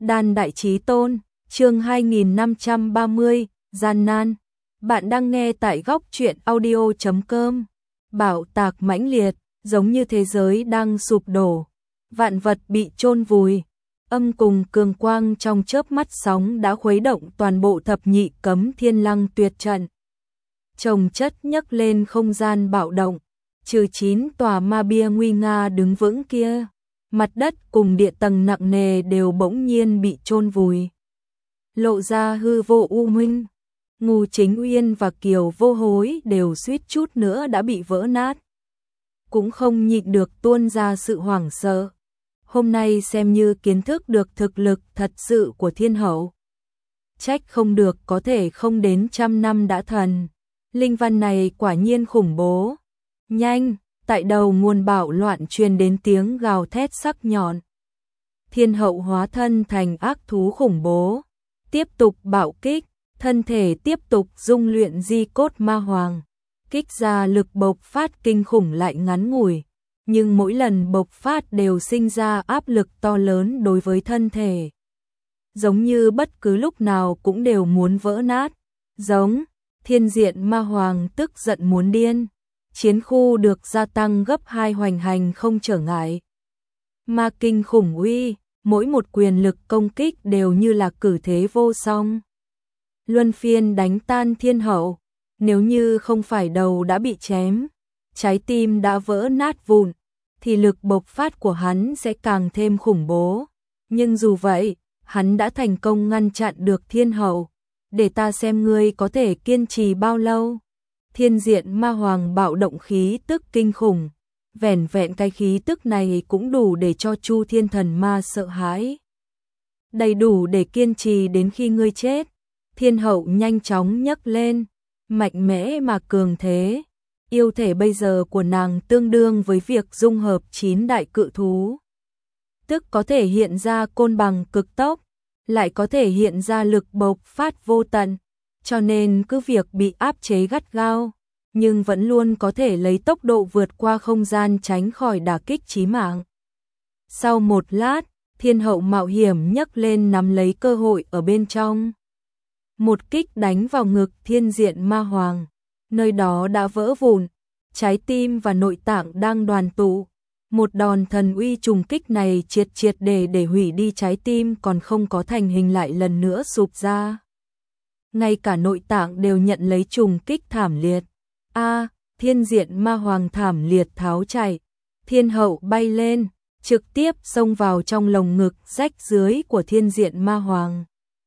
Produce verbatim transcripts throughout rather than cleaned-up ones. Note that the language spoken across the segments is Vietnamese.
Đan đại chí tôn, chương hai nghìn năm trăm ba mươi, gian nan. Bạn đang nghe tại góc truyện audio chấm com. Bạo tạc mãnh liệt, giống như thế giới đang sụp đổ, vạn vật bị chôn vùi. Âm cùng cường quang trong chớp mắt sóng đã khuấy động toàn bộ thập nhị cấm thiên lăng tuyệt trận. Chồng chất nhấc lên không gian bạo động, trừ chín tòa ma bia nguy nga đứng vững kia, mặt đất cùng địa tầng nặng nề đều bỗng nhiên bị chôn vùi. Lộ ra hư vô u minh, Ngô Chính Uyên và Kiều Vô Hối đều suýt chút nữa đã bị vỡ nát. Cũng không nhịn được tuôn ra sự hoảng sợ. Hôm nay xem như kiến thức được thực lực thật sự của thiên hậu. Trách không được có thể không đến trăm năm đã thần. Linh văn này quả nhiên khủng bố. Nhanh, tại đầu nguồn bạo loạn truyền đến tiếng gào thét sắc nhọn. Thiên hậu hóa thân thành ác thú khủng bố, tiếp tục bạo kích, thân thể tiếp tục dung luyện di cốt ma hoàng, kích ra lực bộc phát kinh khủng lại ngắn ngủi, nhưng mỗi lần bộc phát đều sinh ra áp lực to lớn đối với thân thể. Giống như bất cứ lúc nào cũng đều muốn vỡ nát, giống thiên diện ma hoàng tức giận muốn điên. Chiến khu được gia tăng gấp hai hoành hành không trở ngại. Ma kinh khủng uy, mỗi một quyền lực công kích đều như là cử thế vô song. Luân phiên đánh tan thiên hậu, nếu như không phải đầu đã bị chém, trái tim đã vỡ nát vụn, thì lực bộc phát của hắn sẽ càng thêm khủng bố. Nhưng dù vậy, hắn đã thành công ngăn chặn được thiên hậu, để ta xem ngươi có thể kiên trì bao lâu. Thiên diện ma hoàng bạo động khí tức kinh khủng, vẻn vẹn cái khí tức này cũng đủ để cho Chu Thiên Thần Ma sợ hãi. Đầy đủ để kiên trì đến khi ngươi chết. Thiên hậu nhanh chóng nhấc lên, mạnh mẽ mà cường thế. Yêu thể bây giờ của nàng tương đương với việc dung hợp chín đại cự thú. Tức có thể hiện ra côn bằng cực tốc, lại có thể hiện ra lực bộc phát vô tận. Cho nên cứ việc bị áp chế gắt gao, nhưng vẫn luôn có thể lấy tốc độ vượt qua không gian tránh khỏi đả kích chí mạng. Sau một lát, thiên hậu mạo hiểm nhấc lên nắm lấy cơ hội ở bên trong. Một kích đánh vào ngực thiên diện ma hoàng, nơi đó đã vỡ vụn, trái tim và nội tạng đang đoàn tụ. Một đòn thần uy trùng kích này triệt triệt để để hủy đi trái tim còn không có thành hình lại lần nữa sụp ra. Ngay cả nội tạng đều nhận lấy trùng kích thảm liệt. A, thiên diện ma hoàng thảm liệt tháo chạy. Thiên hậu bay lên, trực tiếp xông vào trong lồng ngực rách dưới của thiên diện ma hoàng.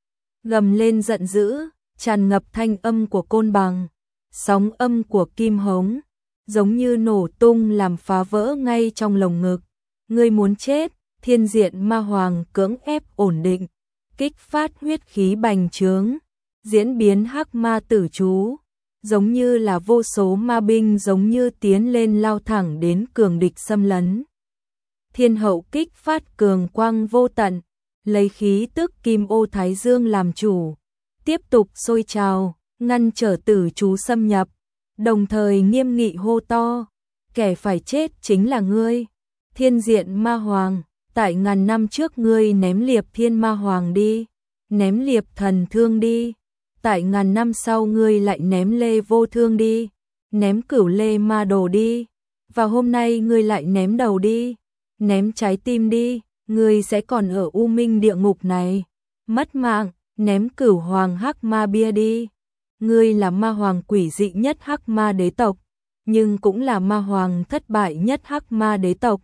Gầm lên giận dữ, tràn ngập thanh âm của côn bằng, sóng âm của kim hống, giống như nổ tung làm phá vỡ ngay trong lồng ngực. Ngươi muốn chết, thiên diện ma hoàng cưỡng ép ổn định, kích phát huyết khí bành trướng. Diễn biến hắc ma tử chú, giống như là vô số ma binh giống như tiến lên lao thẳng đến cường địch xâm lấn. Thiên hậu kích phát cường quang vô tận, lấy khí tức kim ô thái dương làm chủ, tiếp tục sôi trào, ngăn trở tử chú xâm nhập, đồng thời nghiêm nghị hô to, kẻ phải chết chính là ngươi. Thiên diện ma hoàng, tại ngàn năm trước ngươi ném liệp thiên ma hoàng đi, ném liệp thần thương đi. Tại ngàn năm sau ngươi lại ném lê vô thương đi, ném cửu lê ma đồ đi, và hôm nay ngươi lại ném đầu đi, ném trái tim đi, ngươi sẽ còn ở u minh địa ngục này, mất mạng, ném cửu hoàng hắc ma bia đi. Ngươi là ma hoàng quỷ dị nhất hắc ma đế tộc, nhưng cũng là ma hoàng thất bại nhất hắc ma đế tộc,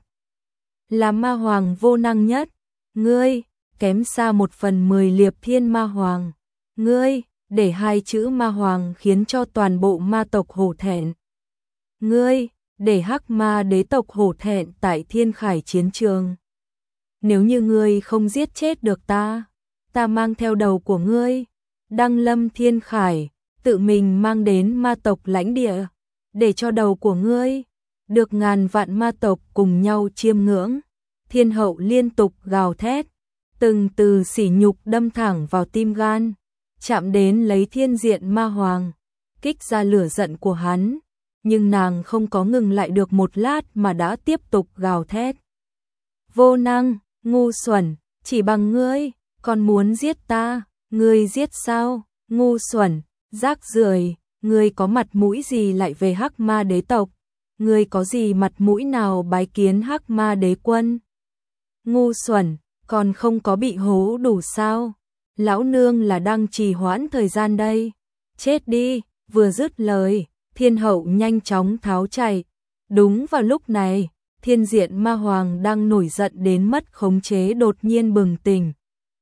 là ma hoàng vô năng nhất. Ngươi, kém xa một phần mười liệp thiên ma hoàng. Ngươi, để hai chữ ma hoàng khiến cho toàn bộ ma tộc hổ thẹn. Ngươi, để hắc ma đế tộc hổ thẹn tại thiên khải chiến trường. Nếu như ngươi không giết chết được ta, ta mang theo đầu của ngươi, đăng lâm thiên khải, tự mình mang đến ma tộc lãnh địa, để cho đầu của ngươi được ngàn vạn ma tộc cùng nhau chiêm ngưỡng. Thiên hậu liên tục gào thét, từng từ sỉ nhục đâm thẳng vào tim gan, chạm đến lấy thiên diện ma hoàng, kích ra lửa giận của hắn, nhưng nàng không có ngừng lại được một lát mà đã tiếp tục gào thét. Vô năng, ngu xuẩn, chỉ bằng ngươi, còn muốn giết ta, ngươi giết sao, ngu xuẩn, rác rưởi, ngươi có mặt mũi gì lại về Hắc Ma đế tộc, ngươi có gì mặt mũi nào bái kiến Hắc Ma đế quân? Ngu xuẩn, còn không có bị hố đủ sao? Lão nương là đang trì hoãn thời gian đây. Chết đi, vừa dứt lời, Thiên hậu nhanh chóng tháo chạy. Đúng vào lúc này, Thiên diện ma hoàng đang nổi giận đến mất khống chế đột nhiên bừng tỉnh.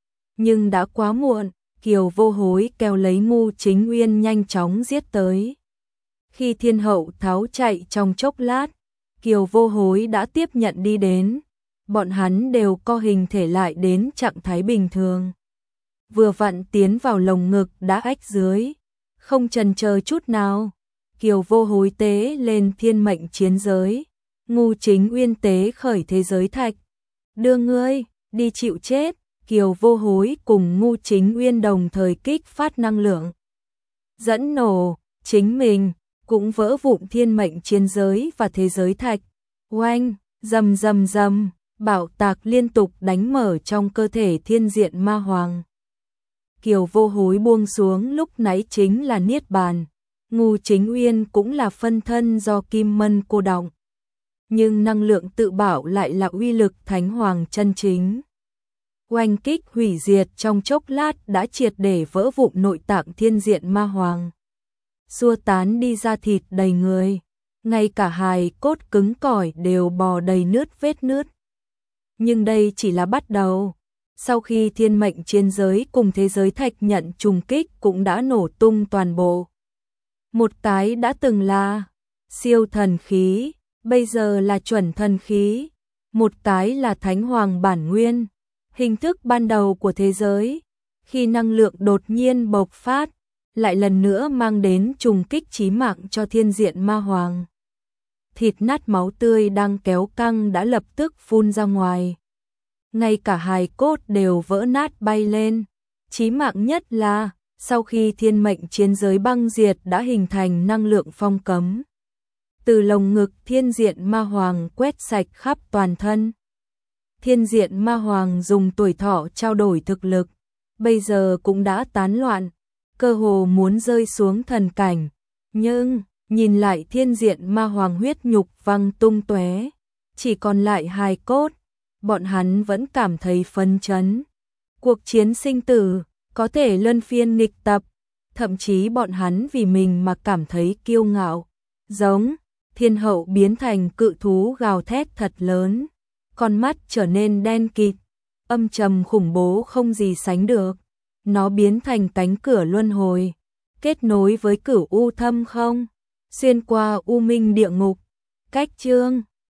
Nhưng đã quá muộn, Kiều Vô Hối kéo lấy Ngu Chính Uyên nhanh chóng giết tới. Khi Thiên hậu tháo chạy trong chốc lát, Kiều Vô Hối đã tiếp nhận đi đến. Bọn hắn đều co hình thể lại đến trạng thái bình thường. Vừa vặn tiến vào lồng ngực đã ách dưới, không chần chờ chút nào. Kiều Vô Hối tế lên thiên mệnh chiến giới, Ngu Chính Uyên tế khởi thế giới thạch. Đưa ngươi, đi chịu chết. Kiều Vô Hối cùng Ngu Chính Uyên đồng thời kích phát năng lượng. Dẫn nổ, chính mình, cũng vỡ vụn thiên mệnh chiến giới và thế giới thạch. Oanh, rầm rầm rầm, bảo tạc liên tục đánh mở trong cơ thể thiên diện ma hoàng. Kiều Vô Hối buông xuống lúc nãy chính là Niết Bàn. Ngu Chính Uyên cũng là phân thân do Kim Mân cô đọng. Nhưng năng lượng tự bảo lại là uy lực Thánh Hoàng chân chính. Oanh kích hủy diệt trong chốc lát đã triệt để vỡ vụn nội tạng thiên diện ma hoàng. Xua tán đi ra thịt đầy người. Ngay cả hài cốt cứng cỏi đều bò đầy nứt vết nứt. Nhưng đây chỉ là bắt đầu. Sau khi thiên mệnh chiến giới cùng thế giới thạch nhận trùng kích cũng đã nổ tung toàn bộ. Một cái đã từng là siêu thần khí, bây giờ là chuẩn thần khí. Một cái là Thánh Hoàng bản nguyên, hình thức ban đầu của thế giới. Khi năng lượng đột nhiên bộc phát, lại lần nữa mang đến trùng kích chí mạng cho thiên diện ma hoàng. Thịt nát máu tươi đang kéo căng đã lập tức phun ra ngoài. Ngay cả hài cốt đều vỡ nát bay lên. Chí mạng nhất là, sau khi thiên mệnh chiến giới băng diệt đã hình thành năng lượng phong cấm. Từ lồng ngực thiên diện ma hoàng quét sạch khắp toàn thân. Thiên diện ma hoàng dùng tuổi thọ trao đổi thực lực, bây giờ cũng đã tán loạn, cơ hồ muốn rơi xuống thần cảnh. Nhưng, nhìn lại thiên diện ma hoàng huyết nhục văng tung tóe, chỉ còn lại hài cốt, bọn hắn vẫn cảm thấy phấn chấn. Cuộc chiến sinh tử, có thể luân phiên nghịch tập, thậm chí bọn hắn vì mình mà cảm thấy kiêu ngạo. Giống, thiên hậu biến thành cự thú gào thét thật lớn, con mắt trở nên đen kịt, âm trầm khủng bố không gì sánh được. Nó biến thành cánh cửa luân hồi, kết nối với cửu u thâm không, xuyên qua u minh địa ngục. Cách chương